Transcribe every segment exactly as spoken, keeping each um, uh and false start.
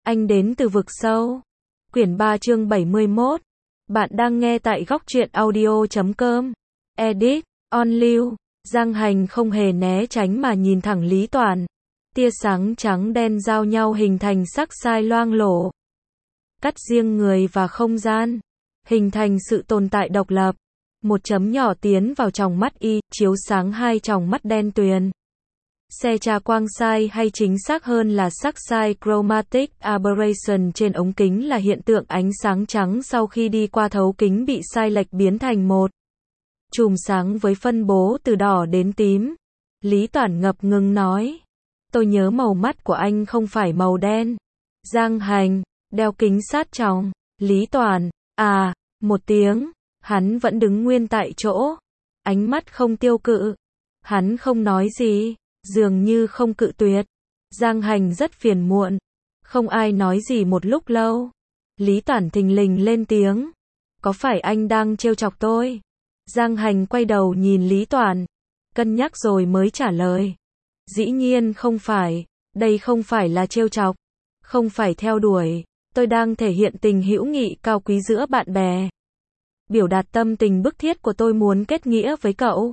Anh đến từ vực sâu. Quyển ba chương bảy mươi mốt. Bạn đang nghe tại góc truyện audio chấm com. Edit, on lưu. Giang Hành không hề né tránh mà nhìn thẳng Lý Toàn. Tia sáng trắng đen giao nhau hình thành sắc sai loang lổ. Cắt riêng người và không gian. Hình thành sự tồn tại độc lập. Một chấm nhỏ tiến vào tròng mắt y, chiếu sáng hai tròng mắt đen tuyền. Xe trà quang sai hay chính xác hơn là sắc sai chromatic aberration trên ống kính là hiện tượng ánh sáng trắng sau khi đi qua thấu kính bị sai lệch biến thành một chùm sáng với phân bố từ đỏ đến tím. Lý Toản ngập ngừng nói. Tôi nhớ màu mắt của anh không phải màu đen. Giang Hành, đeo kính sát tròng. Lý Toản, à, một tiếng. Hắn vẫn đứng nguyên tại chỗ. Ánh mắt không tiêu cự. Hắn không nói gì. Dường như không cự tuyệt. Giang Hành rất phiền muộn. Không ai nói gì một lúc lâu. Lý Toản thình lình lên tiếng. Có phải anh đang trêu chọc tôi? Giang Hành quay đầu nhìn Lý Toản. Cân nhắc rồi mới trả lời. Dĩ nhiên không phải. Đây không phải là trêu chọc. Không phải theo đuổi. Tôi đang thể hiện tình hữu nghị cao quý giữa bạn bè. Biểu đạt tâm tình bức thiết của tôi muốn kết nghĩa với cậu.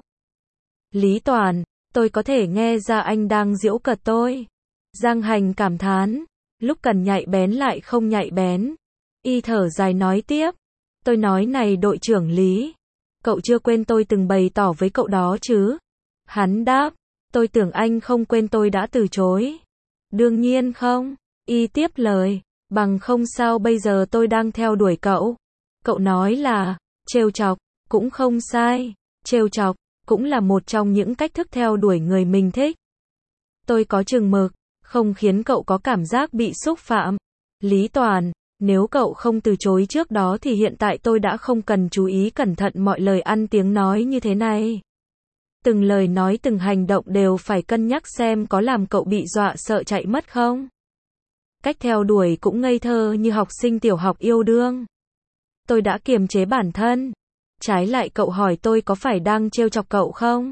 Lý Toản. Tôi có thể nghe ra anh đang giễu cợt tôi. Giang Hành cảm thán. Lúc cần nhạy bén lại không nhạy bén. Y thở dài nói tiếp. Tôi nói này đội trưởng Lý. Cậu chưa quên tôi từng bày tỏ với cậu đó chứ? Hắn đáp. Tôi tưởng anh không quên tôi đã từ chối. Đương nhiên không. Y tiếp lời. Bằng không sao bây giờ tôi đang theo đuổi cậu. Cậu nói là trêu chọc. Cũng không sai. Trêu chọc cũng là một trong những cách thức theo đuổi người mình thích. Tôi có chừng mực, không khiến cậu có cảm giác bị xúc phạm. Lý Toàn, nếu cậu không từ chối trước đó thì hiện tại tôi đã không cần chú ý cẩn thận mọi lời ăn tiếng nói như thế này. Từng lời nói từng hành động đều phải cân nhắc xem có làm cậu bị dọa sợ chạy mất không. Cách theo đuổi cũng ngây thơ như học sinh tiểu học yêu đương. Tôi đã kiềm chế bản thân. Trái lại cậu hỏi tôi có phải đang trêu chọc cậu không?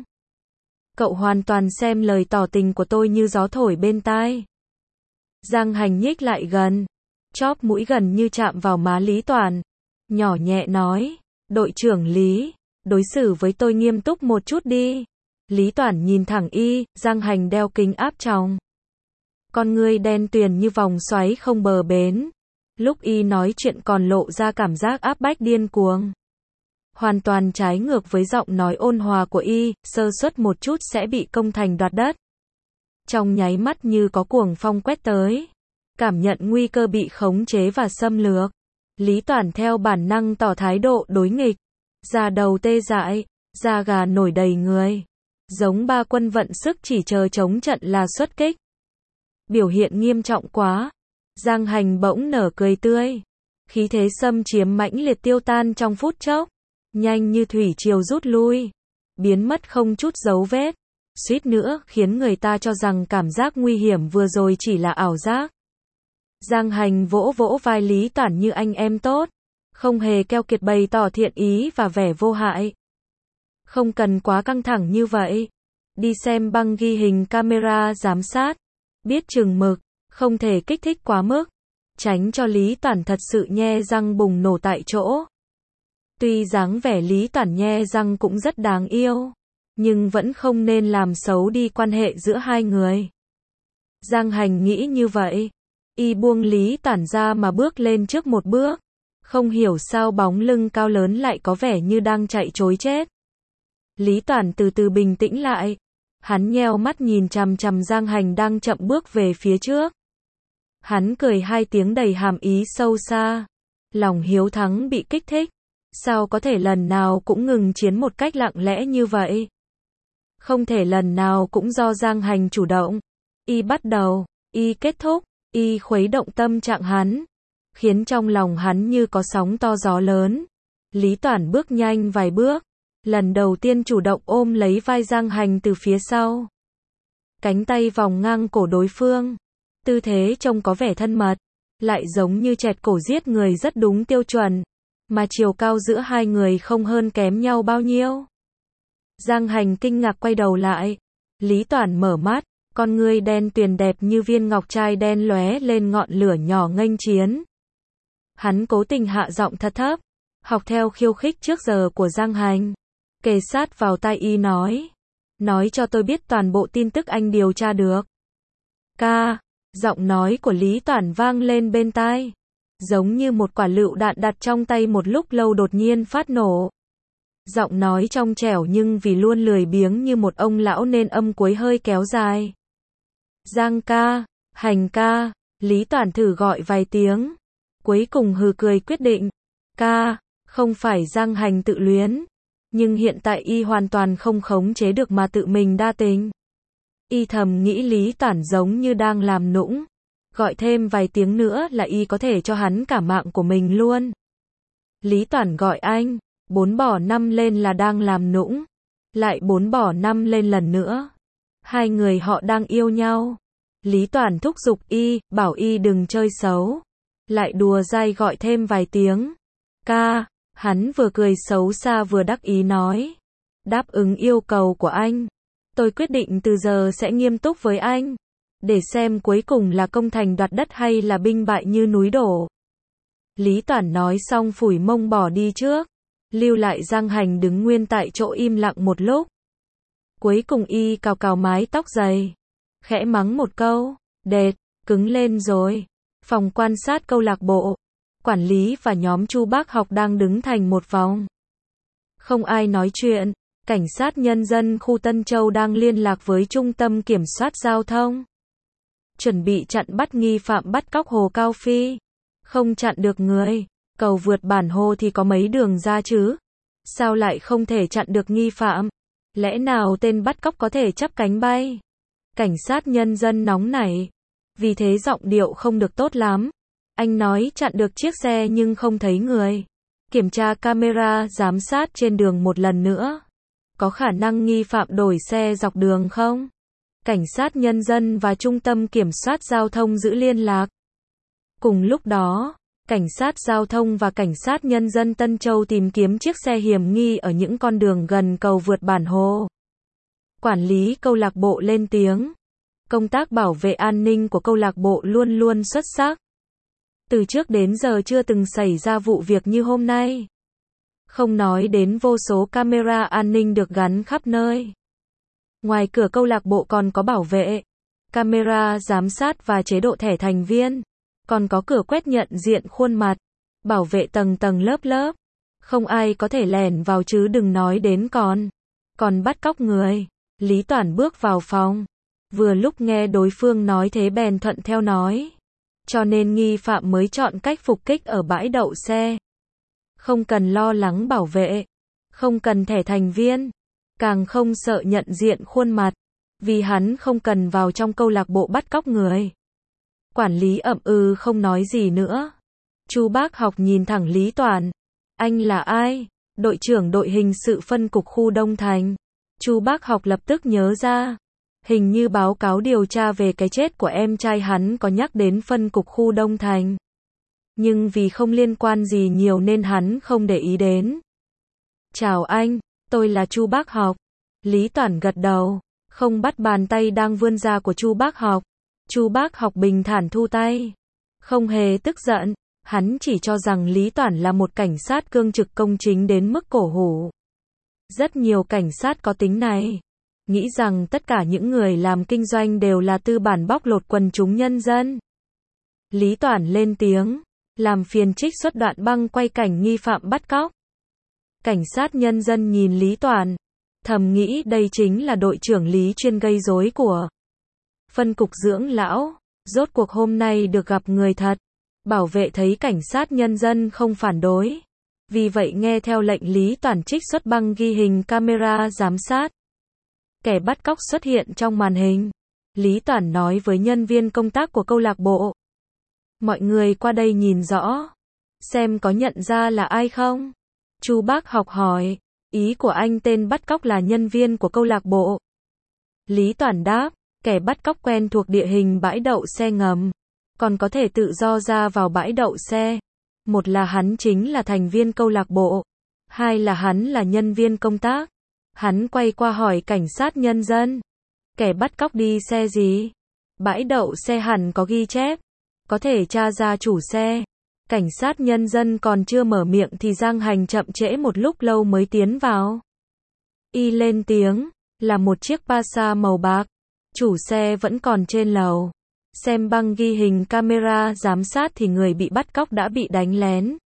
Cậu hoàn toàn xem lời tỏ tình của tôi như gió thổi bên tai. Giang Hành nhích lại gần. Chóp mũi gần như chạm vào má Lý Toàn. Nhỏ nhẹ nói. Đội trưởng Lý. Đối xử với tôi nghiêm túc một chút đi. Lý Toàn nhìn thẳng y. Giang Hành đeo kính áp tròng. Con ngươi đen tuyền như vòng xoáy không bờ bến. Lúc y nói chuyện còn lộ ra cảm giác áp bách điên cuồng. Hoàn toàn trái ngược với giọng nói ôn hòa của y, sơ suất một chút sẽ bị công thành đoạt đất. Trong nháy mắt như có cuồng phong quét tới. Cảm nhận nguy cơ bị khống chế và xâm lược. Lý Toản theo bản năng tỏ thái độ đối nghịch. Da đầu tê dại, da gà nổi đầy người. Giống ba quân vận sức chỉ chờ chống trận là xuất kích. Biểu hiện nghiêm trọng quá. Giang Hành bỗng nở cười tươi. Khí thế xâm chiếm mãnh liệt tiêu tan trong phút chốc. Nhanh như thủy triều rút lui. Biến mất không chút dấu vết. Suýt nữa khiến người ta cho rằng cảm giác nguy hiểm vừa rồi chỉ là ảo giác. Giang Hành vỗ vỗ vai Lý Toản như anh em tốt. Không hề keo kiệt bày tỏ thiện ý và vẻ vô hại. Không cần quá căng thẳng như vậy. Đi xem băng ghi hình camera giám sát. Biết chừng mực. Không thể kích thích quá mức. Tránh cho Lý Toản thật sự nhe răng bùng nổ tại chỗ. Tuy dáng vẻ Lý Toản nhe răng cũng rất đáng yêu. Nhưng vẫn không nên làm xấu đi quan hệ giữa hai người. Giang Hành nghĩ như vậy. Y buông Lý Toản ra mà bước lên trước một bước. Không hiểu sao bóng lưng cao lớn lại có vẻ như đang chạy trối chết. Lý Toản từ từ bình tĩnh lại. Hắn nheo mắt nhìn chằm chằm Giang Hành đang chậm bước về phía trước. Hắn cười hai tiếng đầy hàm ý sâu xa. Lòng hiếu thắng bị kích thích. Sao có thể lần nào cũng ngừng chiến một cách lặng lẽ như vậy? Không thể lần nào cũng do Giang Hành chủ động. Y bắt đầu, y kết thúc, y khuấy động tâm trạng hắn. Khiến trong lòng hắn như có sóng to gió lớn. Lý Toản bước nhanh vài bước. Lần đầu tiên chủ động ôm lấy vai Giang Hành từ phía sau. Cánh tay vòng ngang cổ đối phương. Tư thế trông có vẻ thân mật. Lại giống như chẹt cổ giết người rất đúng tiêu chuẩn. Mà chiều cao giữa hai người không hơn kém nhau bao nhiêu. Giang Hành kinh ngạc quay đầu lại. Lý Toản mở mắt, con ngươi đen tuyền đẹp như viên ngọc trai đen lóe lên ngọn lửa nhỏ nghênh chiến. Hắn cố tình hạ giọng thật thấp, học theo khiêu khích trước giờ của Giang Hành, kề sát vào tai y nói, nói cho tôi biết toàn bộ tin tức anh điều tra được. Ca, giọng nói của Lý Toản vang lên bên tai, giống như một quả lựu đạn đặt trong tay một lúc lâu đột nhiên phát nổ. Giọng nói trong trẻo nhưng vì luôn lười biếng như một ông lão nên âm cuối hơi kéo dài. Giang ca, Hành ca, Lý Toản thử gọi vài tiếng, cuối cùng hừ cười quyết định. Ca, không phải Giang Hành tự luyến, nhưng hiện tại y hoàn toàn không khống chế được mà tự mình đa tình. Y thầm nghĩ Lý Toản giống như đang làm nũng, gọi thêm vài tiếng nữa là y có thể cho hắn cả mạng của mình luôn. Lý Toản gọi anh, bốn bỏ năm lên là đang làm nũng, lại bốn bỏ năm lên lần nữa. Hai người họ đang yêu nhau. Lý Toản thúc giục y, bảo y đừng chơi xấu, lại đùa dai gọi thêm vài tiếng. Ca, hắn vừa cười xấu xa vừa đắc ý nói, đáp ứng yêu cầu của anh, tôi quyết định từ giờ sẽ nghiêm túc với anh, để xem cuối cùng là công thành đoạt đất hay là binh bại như núi đổ. Lý Toản nói xong phủi mông bỏ đi trước, lưu lại Giang Hành đứng nguyên tại chỗ im lặng một lúc. Cuối cùng y cào cào mái tóc dày, khẽ mắng một câu, đệt, cứng lên rồi. Phòng quan sát câu lạc bộ, quản lý và nhóm Chu Bác Học đang đứng thành một vòng. Không ai nói chuyện, cảnh sát nhân dân khu Tân Châu đang liên lạc với trung tâm kiểm soát giao thông, chuẩn bị chặn bắt nghi phạm bắt cóc Hồ Cao Phi. Không chặn được người, cầu vượt bản hồ thì có mấy đường ra chứ? Sao lại không thể chặn được nghi phạm? Lẽ nào tên bắt cóc có thể chắp cánh bay? Cảnh sát nhân dân nóng nảy, vì thế giọng điệu không được tốt lắm. Anh nói chặn được chiếc xe nhưng không thấy người. Kiểm tra camera giám sát trên đường một lần nữa. Có khả năng nghi phạm đổi xe dọc đường không? Cảnh sát nhân dân và trung tâm kiểm soát giao thông giữ liên lạc. Cùng lúc đó, cảnh sát giao thông và cảnh sát nhân dân Tân Châu tìm kiếm chiếc xe hiểm nghi ở những con đường gần cầu vượt bản hồ. Quản lý câu lạc bộ lên tiếng. Công tác bảo vệ an ninh của câu lạc bộ luôn luôn xuất sắc. Từ trước đến giờ chưa từng xảy ra vụ việc như hôm nay. Không nói đến vô số camera an ninh được gắn khắp nơi. Ngoài cửa câu lạc bộ còn có bảo vệ, camera giám sát và chế độ thẻ thành viên. Còn có cửa quét nhận diện khuôn mặt, bảo vệ tầng tầng lớp lớp. Không ai có thể lẻn vào chứ đừng nói đến còn. Còn bắt cóc người. Lý Toản bước vào phòng. Vừa lúc nghe đối phương nói thế bèn thuận theo nói. Cho nên nghi phạm mới chọn cách phục kích ở bãi đậu xe. Không cần lo lắng bảo vệ. Không cần thẻ thành viên. Càng không sợ nhận diện khuôn mặt. Vì hắn không cần vào trong câu lạc bộ bắt cóc người. Quản lý ậm ừ không nói gì nữa. Chu Bác Học nhìn thẳng Lý Toản. Anh là ai? Đội trưởng đội hình sự phân cục khu Đông Thành. Chu Bác Học lập tức nhớ ra. Hình như báo cáo điều tra về cái chết của em trai hắn có nhắc đến phân cục khu Đông Thành. Nhưng vì không liên quan gì nhiều nên hắn không để ý đến. Chào anh, tôi là Chu Bác Học. Lý Toản gật đầu, không bắt bàn tay đang vươn ra của Chu Bác Học. Chu Bác Học bình thản thu tay. Không hề tức giận, hắn chỉ cho rằng Lý Toản là một cảnh sát cương trực công chính đến mức cổ hủ. Rất nhiều cảnh sát có tính này. Nghĩ rằng tất cả những người làm kinh doanh đều là tư bản bóc lột quần chúng nhân dân. Lý Toản lên tiếng, làm phiền trích xuất đoạn băng quay cảnh nghi phạm bắt cóc. Cảnh sát nhân dân nhìn Lý Toản, thầm nghĩ đây chính là đội trưởng Lý chuyên gây rối của phân cục dưỡng lão. Rốt cuộc hôm nay được gặp người thật. Bảo vệ thấy cảnh sát nhân dân không phản đối. Vì vậy nghe theo lệnh Lý Toản trích xuất băng ghi hình camera giám sát. Kẻ bắt cóc xuất hiện trong màn hình. Lý Toản nói với nhân viên công tác của câu lạc bộ. Mọi người qua đây nhìn rõ. Xem có nhận ra là ai không? Chu Bác Học hỏi. Ý của anh tên bắt cóc là nhân viên của câu lạc bộ. Lý Toản đáp. Kẻ bắt cóc quen thuộc địa hình bãi đậu xe ngầm. Còn có thể tự do ra vào bãi đậu xe. Một là hắn chính là thành viên câu lạc bộ. Hai là hắn là nhân viên công tác. Hắn quay qua hỏi cảnh sát nhân dân. Kẻ bắt cóc đi xe gì? Bãi đậu xe hẳn có ghi chép. Có thể tra ra chủ xe. Cảnh sát nhân dân còn chưa mở miệng thì Giang Hành chậm trễ một lúc lâu mới tiến vào. Y lên tiếng, là một chiếc Passat màu bạc. Chủ xe vẫn còn trên lầu. Xem băng ghi hình camera giám sát thì người bị bắt cóc đã bị đánh lén.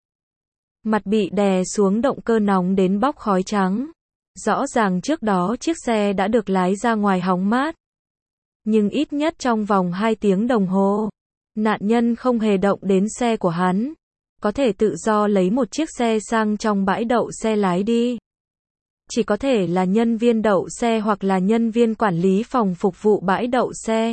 Mặt bị đè xuống, động cơ nóng đến bốc khói trắng. Rõ ràng trước đó chiếc xe đã được lái ra ngoài hóng mát. Nhưng ít nhất trong vòng hai tiếng đồng hồ, nạn nhân không hề động đến xe của hắn. Có thể tự do lấy một chiếc xe sang trong bãi đậu xe lái đi. Chỉ có thể là nhân viên đậu xe hoặc là nhân viên quản lý phòng phục vụ bãi đậu xe.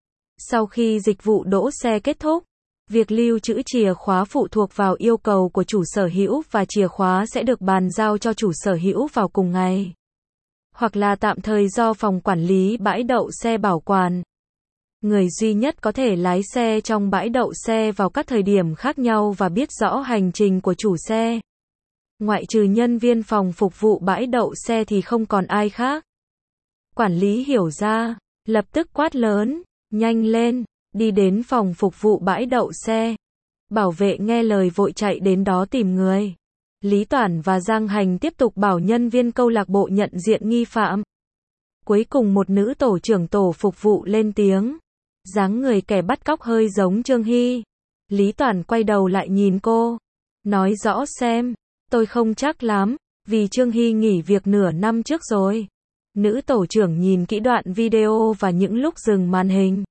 Sau khi dịch vụ đỗ xe kết thúc, việc lưu trữ chìa khóa phụ thuộc vào yêu cầu của chủ sở hữu và chìa khóa sẽ được bàn giao cho chủ sở hữu vào cùng ngày. Hoặc là tạm thời do phòng quản lý bãi đậu xe bảo quản. Người duy nhất có thể lái xe trong bãi đậu xe vào các thời điểm khác nhau và biết rõ hành trình của chủ xe. Ngoại trừ nhân viên phòng phục vụ bãi đậu xe thì không còn ai khác. Quản lý hiểu ra, lập tức quát lớn, nhanh lên, đi đến phòng phục vụ bãi đậu xe. Bảo vệ nghe lời vội chạy đến đó tìm người. Lý Toản và Giang Hành tiếp tục bảo nhân viên câu lạc bộ nhận diện nghi phạm. Cuối cùng một nữ tổ trưởng tổ phục vụ lên tiếng. Dáng người kẻ bắt cóc hơi giống Trương Hy. Lý Toản quay đầu lại nhìn cô. Nói rõ xem. Tôi không chắc lắm, vì Trương Hy nghỉ việc nửa năm trước rồi. Nữ tổ trưởng nhìn kỹ đoạn video và những lúc dừng màn hình.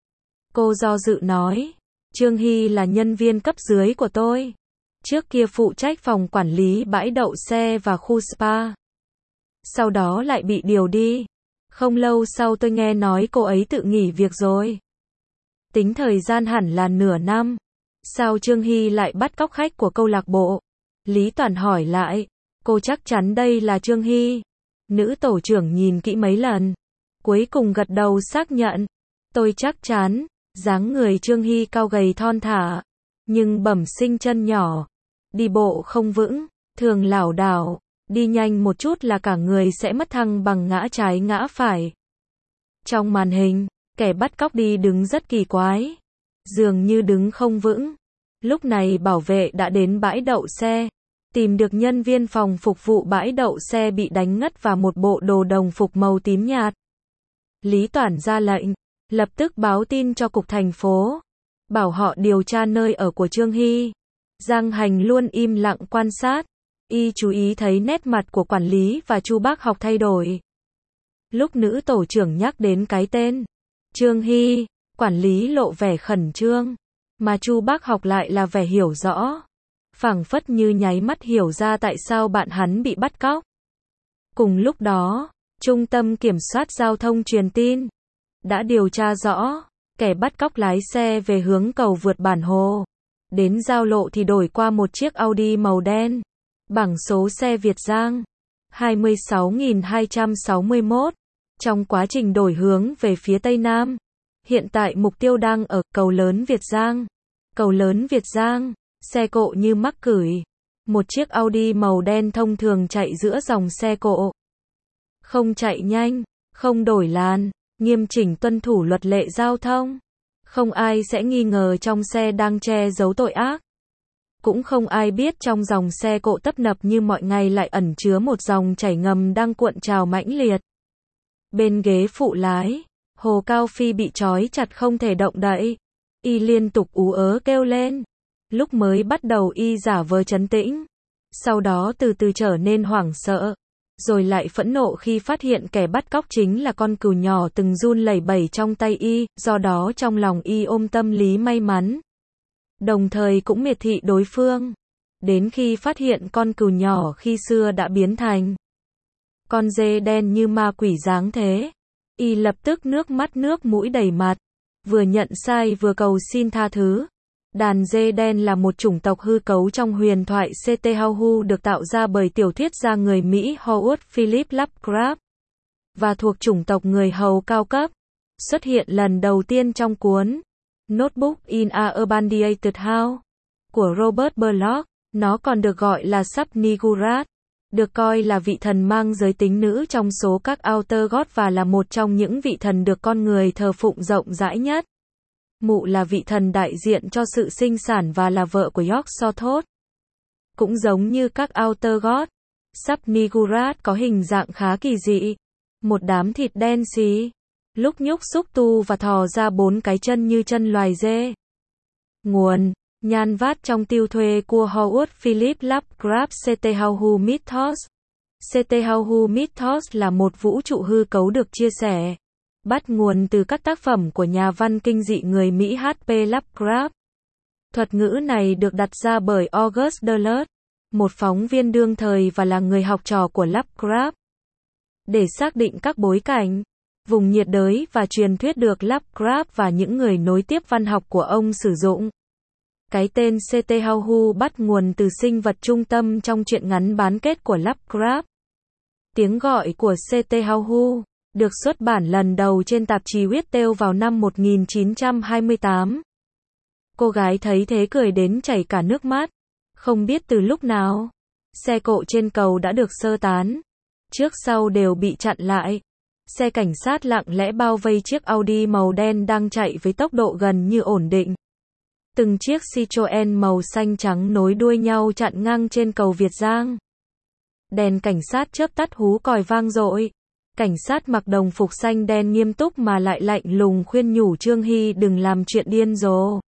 Cô do dự nói. Trương Hy là nhân viên cấp dưới của tôi. Trước kia phụ trách phòng quản lý bãi đậu xe và khu spa. Sau đó lại bị điều đi. Không lâu sau tôi nghe nói cô ấy tự nghỉ việc rồi. Tính thời gian hẳn là nửa năm. Sao Trương Hy lại bắt cóc khách của câu lạc bộ? Lý Toản hỏi lại. Cô chắc chắn đây là Trương Hy. Nữ tổ trưởng nhìn kỹ mấy lần. Cuối cùng gật đầu xác nhận. Tôi chắc chắn. Dáng người Trương Hy cao gầy thon thả. Nhưng bẩm sinh chân nhỏ. Đi bộ không vững. Thường lảo đảo. Đi nhanh một chút là cả người sẽ mất thăng bằng ngã trái ngã phải. Trong màn hình, kẻ bắt cóc đi đứng rất kỳ quái. Dường như đứng không vững. Lúc này bảo vệ đã đến bãi đậu xe. Tìm được nhân viên phòng phục vụ bãi đậu xe bị đánh ngất và một bộ đồ đồng phục màu tím nhạt. Lý Toản ra lệnh. Lập tức báo tin cho cục thành phố. Bảo họ điều tra nơi ở của Trương Hy. Giang Hành luôn im lặng quan sát. Y chú ý thấy nét mặt của quản lý và Chu Bác Học thay đổi. Lúc nữ tổ trưởng nhắc đến cái tên Trương Hy, quản lý lộ vẻ khẩn trương. Mà Chu Bác Học lại là vẻ hiểu rõ. Phảng phất như nháy mắt hiểu ra tại sao bạn hắn bị bắt cóc. Cùng lúc đó, Trung tâm Kiểm soát Giao thông truyền tin. Đã điều tra rõ, kẻ bắt cóc lái xe về hướng cầu vượt Bản Hồ. Đến giao lộ thì đổi qua một chiếc Audi màu đen. Bảng số xe Việt Giang. hai mươi sáu nghìn hai trăm sáu mươi mốt. Trong quá trình đổi hướng về phía Tây Nam. Hiện tại mục tiêu đang ở cầu lớn Việt Giang. Cầu lớn Việt Giang. Xe cộ như mắc cửi. Một chiếc Audi màu đen thông thường chạy giữa dòng xe cộ. Không chạy nhanh, không đổi làn, nghiêm chỉnh tuân thủ luật lệ giao thông. Không ai sẽ nghi ngờ trong xe đang che giấu tội ác. Cũng không ai biết trong dòng xe cộ tấp nập như mọi ngày lại ẩn chứa một dòng chảy ngầm đang cuộn trào mãnh liệt. Bên ghế phụ lái, Hồ Cao Phi bị trói chặt không thể động đậy. Y liên tục ú ớ kêu lên. Lúc mới bắt đầu y giả vờ trấn tĩnh. Sau đó từ từ trở nên hoảng sợ. Rồi lại phẫn nộ khi phát hiện kẻ bắt cóc chính là con cừu nhỏ từng run lẩy bẩy trong tay y, do đó trong lòng y ôm tâm lý may mắn. Đồng thời cũng miệt thị đối phương. Đến khi phát hiện con cừu nhỏ khi xưa đã biến thành con dê đen như ma quỷ dáng thế. Y lập tức nước mắt nước mũi đầy mặt. Vừa nhận sai vừa cầu xin tha thứ. Đàn dê đen là một chủng tộc hư cấu trong huyền thoại xê tê Cthulhu được tạo ra bởi tiểu thuyết gia người Mỹ Howard Philip Lovecraft. Và thuộc chủng tộc người hầu cao cấp. Xuất hiện lần đầu tiên trong cuốn Notebook in a Abandoned House của Robert Bloch. Nó còn được gọi là Sub Nigurat. được coi là vị thần mang giới tính nữ trong số các Outer God và là một trong những vị thần được con người thờ phụng rộng rãi nhất. Mụ là vị thần đại diện cho sự sinh sản và là vợ của Yog-Sothoth. Cũng giống như các Outer God, Sub-Nigurat có hình dạng khá kỳ dị. Một đám thịt đen xì, lúc nhúc xúc tu và thò ra bốn cái chân như chân loài dê. Nguồn: Nhan vát trong tiêu thuê của Howard Philip Lovecraft. Cthulhu Mythos. Cthulhu Mythos là một vũ trụ hư cấu được chia sẻ, bắt nguồn từ các tác phẩm của nhà văn kinh dị người Mỹ hát pê Lovecraft. Thuật ngữ này được đặt ra bởi August Derleth, một phóng viên đương thời và là người học trò của Lovecraft. Để xác định các bối cảnh, vùng nhiệt đới và truyền thuyết được Lovecraft và những người nối tiếp văn học của ông sử dụng. Cái tên Cthulhu bắt nguồn từ sinh vật trung tâm trong truyện ngắn bán kết của Lovecraft. Tiếng gọi của Cthulhu được xuất bản lần đầu trên tạp chí Weird Tales vào năm một nghìn chín trăm hai mươi tám. Cô gái thấy thế cười đến chảy cả nước mắt. Không biết từ lúc nào, xe cộ trên cầu đã được sơ tán. Trước sau đều bị chặn lại. Xe cảnh sát lặng lẽ bao vây chiếc Audi màu đen đang chạy với tốc độ gần như ổn định. Từng chiếc Citroen màu xanh trắng nối đuôi nhau chặn ngang trên cầu Việt Giang. Đèn cảnh sát chớp tắt hú còi vang dội. Cảnh sát mặc đồng phục xanh đen nghiêm túc mà lại lạnh lùng khuyên nhủ Trương Hy đừng làm chuyện điên rồ.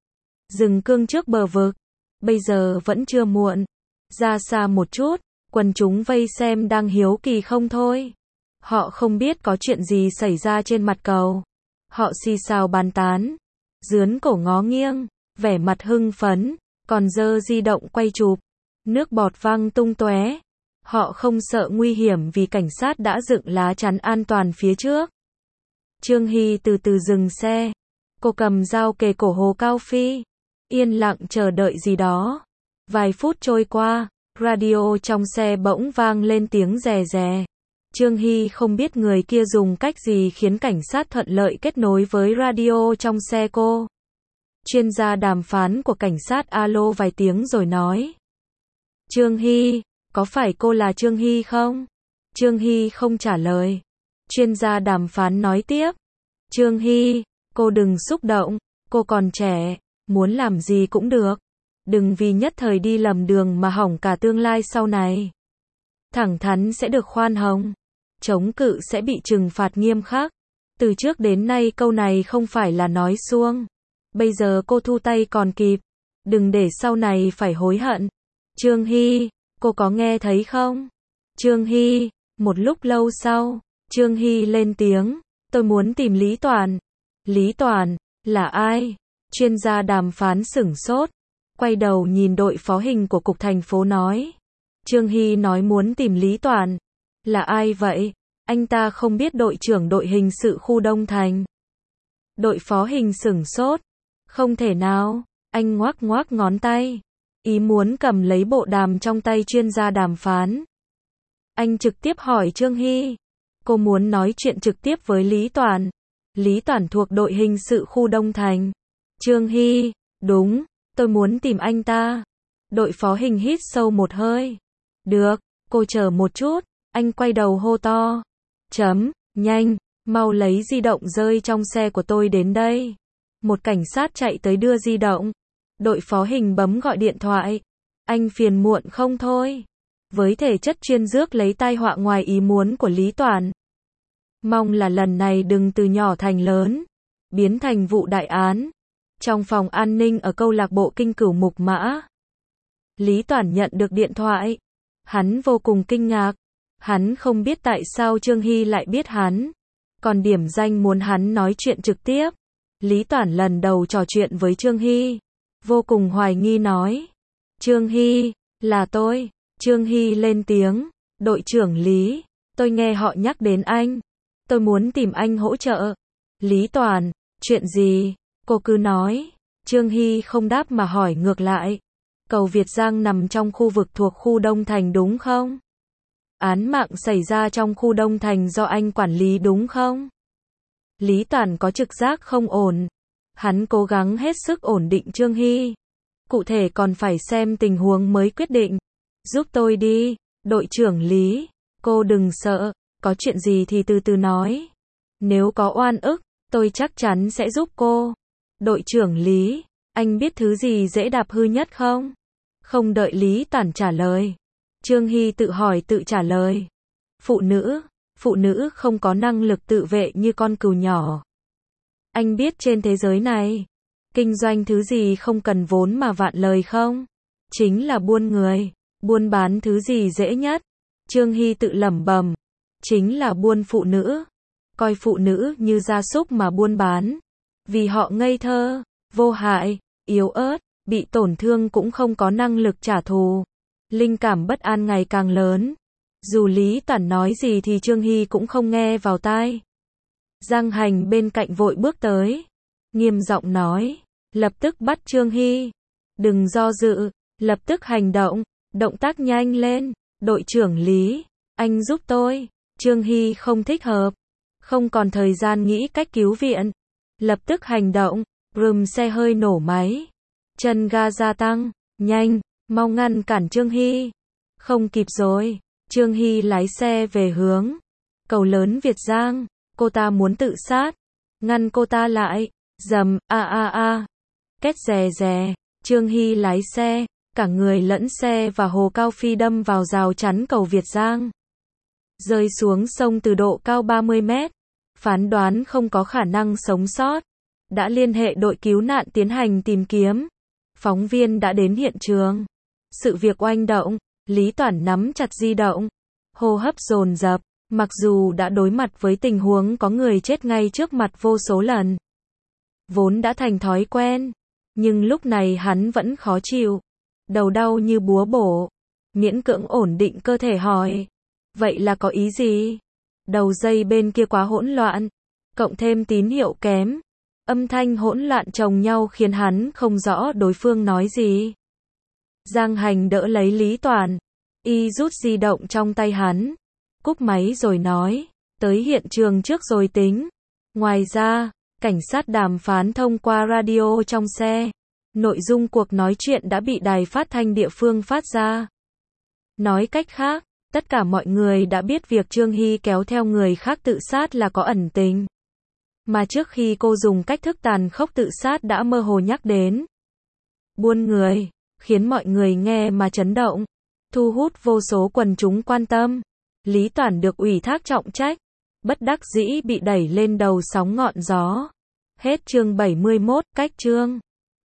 Dừng cương trước bờ vực. Bây giờ vẫn chưa muộn. Ra xa một chút, quần chúng vây xem đang hiếu kỳ không thôi. Họ không biết có chuyện gì xảy ra trên mặt cầu. Họ xì xào bàn tán, dướn cổ ngó nghiêng, vẻ mặt hưng phấn, còn giơ di động quay chụp. Nước bọt văng tung tóe. Họ không sợ nguy hiểm vì cảnh sát đã dựng lá chắn an toàn phía trước. Trương Hy từ từ dừng xe. Cô cầm dao kề cổ Hồ Cao Phi, yên lặng chờ đợi gì đó. Vài phút trôi qua, radio trong xe bỗng vang lên tiếng rè rè. Trương Hy không biết người kia dùng cách gì khiến cảnh sát thuận lợi kết nối với radio trong xe cô. Chuyên gia đàm phán của cảnh sát alo vài tiếng rồi nói. Trương Hy, có phải cô là Trương Hy không? Trương Hy không trả lời. Chuyên gia đàm phán nói tiếp. Trương Hy, cô đừng xúc động, cô còn trẻ, muốn làm gì cũng được. Đừng vì nhất thời đi lầm đường mà hỏng cả tương lai sau này. Thẳng thắn sẽ được khoan hồng, chống cự sẽ bị trừng phạt nghiêm khắc. Từ trước đến nay câu này không phải là nói suông. Bây giờ cô thu tay còn kịp. Đừng để sau này phải hối hận. Trương Hy, cô có nghe thấy không? Trương Hy, một lúc lâu sau, Trương Hy lên tiếng. Tôi muốn tìm Lý Toàn. Lý Toàn, là ai? Chuyên gia đàm phán sửng sốt. Quay đầu nhìn đội phó hình của cục thành phố nói. Trương Hy nói muốn tìm Lý Toàn. Là ai vậy? Anh ta không biết đội trưởng đội hình sự khu Đông Thành. Đội phó hình sửng sốt. Không thể nào, anh ngoác ngoác ngón tay. Ý muốn cầm lấy bộ đàm trong tay chuyên gia đàm phán. Anh trực tiếp hỏi Trương Hy. Cô muốn nói chuyện trực tiếp với Lý Toàn. Lý Toàn thuộc đội hình sự khu Đông Thành. Trương Hy, đúng, tôi muốn tìm anh ta. Đội phó hình hít sâu một hơi. Được, cô chờ một chút. Anh quay đầu hô to. Chấm, nhanh, mau lấy di động rơi trong xe của tôi đến đây. Một cảnh sát chạy tới đưa di động. Đội phó hình bấm gọi điện thoại. Anh phiền muộn không thôi. Với thể chất chuyên rước lấy tai họa ngoài ý muốn của Lý Toàn. Mong là lần này đừng từ nhỏ thành lớn, biến thành vụ đại án. Trong phòng an ninh ở câu lạc bộ Kinh Cửu Mục Mã, Lý Toàn nhận được điện thoại. Hắn vô cùng kinh ngạc. Hắn không biết tại sao Trương Hy lại biết hắn. Còn điểm danh muốn hắn nói chuyện trực tiếp. Lý Toàn lần đầu trò chuyện với Trương Hy. Vô cùng hoài nghi nói. Trương Hy, là tôi. Trương Hy lên tiếng. Đội trưởng Lý, tôi nghe họ nhắc đến anh. Tôi muốn tìm anh hỗ trợ. Lý Toàn, chuyện gì? Cô cứ nói. Trương Hy không đáp mà hỏi ngược lại. Cầu Việt Giang nằm trong khu vực thuộc khu Đông Thành đúng không? Án mạng xảy ra trong khu Đông Thành do anh quản lý đúng không? Lý Toàn có trực giác không ổn. Hắn cố gắng hết sức ổn định Trương Hy. Cụ thể còn phải xem tình huống mới quyết định. Giúp tôi đi. Đội trưởng Lý, cô đừng sợ, có chuyện gì thì từ từ nói. Nếu có oan ức, tôi chắc chắn sẽ giúp cô. Đội trưởng Lý, anh biết thứ gì dễ đạp hư nhất không? Không đợi Lý Tản trả lời, Trương Hy tự hỏi tự trả lời. Phụ nữ, phụ nữ không có năng lực tự vệ như con cừu nhỏ. Anh biết trên thế giới này, kinh doanh thứ gì không cần vốn mà vạn lời không? Chính là buôn người. Buôn bán thứ gì dễ nhất? Trương Hy tự lẩm bẩm, chính là buôn phụ nữ. Coi phụ nữ như gia súc mà buôn bán. Vì họ ngây thơ, vô hại, yếu ớt, bị tổn thương cũng không có năng lực trả thù. Linh cảm bất an ngày càng lớn. Dù Lý Tản nói gì thì Trương Hy cũng không nghe vào tai. Giang Hành bên cạnh vội bước tới, nghiêm giọng nói, lập tức bắt Trương Hy. Đừng do dự, lập tức hành động, động tác nhanh lên. Đội trưởng Lý, anh giúp tôi. Trương Hy không thích hợp, không còn thời gian nghĩ cách cứu viện. Lập tức hành động, rùm xe hơi nổ máy. Chân ga gia tăng, nhanh, mau ngăn cản Trương Hy. Không kịp rồi, Trương Hy lái xe về hướng cầu lớn Việt Giang. Cô ta muốn tự sát, ngăn cô ta lại. Dầm, a a a. Két rè rè, Trương Hy lái xe, cả người lẫn xe và Hồ Cao Phi đâm vào rào chắn cầu Việt Giang. Rơi xuống sông từ độ cao ba mươi mét. Phán đoán không có khả năng sống sót. Đã liên hệ đội cứu nạn tiến hành tìm kiếm. Phóng viên đã đến hiện trường. Sự việc oanh động, Lý Toản nắm chặt di động. Hô hấp dồn dập, mặc dù đã đối mặt với tình huống có người chết ngay trước mặt vô số lần. Vốn đã thành thói quen, nhưng lúc này hắn vẫn khó chịu. Đầu đau như búa bổ. Miễn cưỡng ổn định cơ thể hỏi, vậy là có ý gì? Đầu dây bên kia quá hỗn loạn, cộng thêm tín hiệu kém. Âm thanh hỗn loạn chồng nhau khiến hắn không rõ đối phương nói gì. Giang Hành đỡ lấy Lý Toản, y rút di động trong tay hắn, cúp máy rồi nói, tới hiện trường trước rồi tính. Ngoài ra, cảnh sát đàm phán thông qua radio trong xe. Nội dung cuộc nói chuyện đã bị đài phát thanh địa phương phát ra. Nói cách khác, tất cả mọi người đã biết việc Trương Hy kéo theo người khác tự sát là có ẩn tình. Mà trước khi cô dùng cách thức tàn khốc tự sát đã mơ hồ nhắc đến. Buôn người, khiến mọi người nghe mà chấn động, thu hút vô số quần chúng quan tâm. Lý Toản được ủy thác trọng trách, bất đắc dĩ bị đẩy lên đầu sóng ngọn gió. Hết chương bảy mươi mốt, cách chương.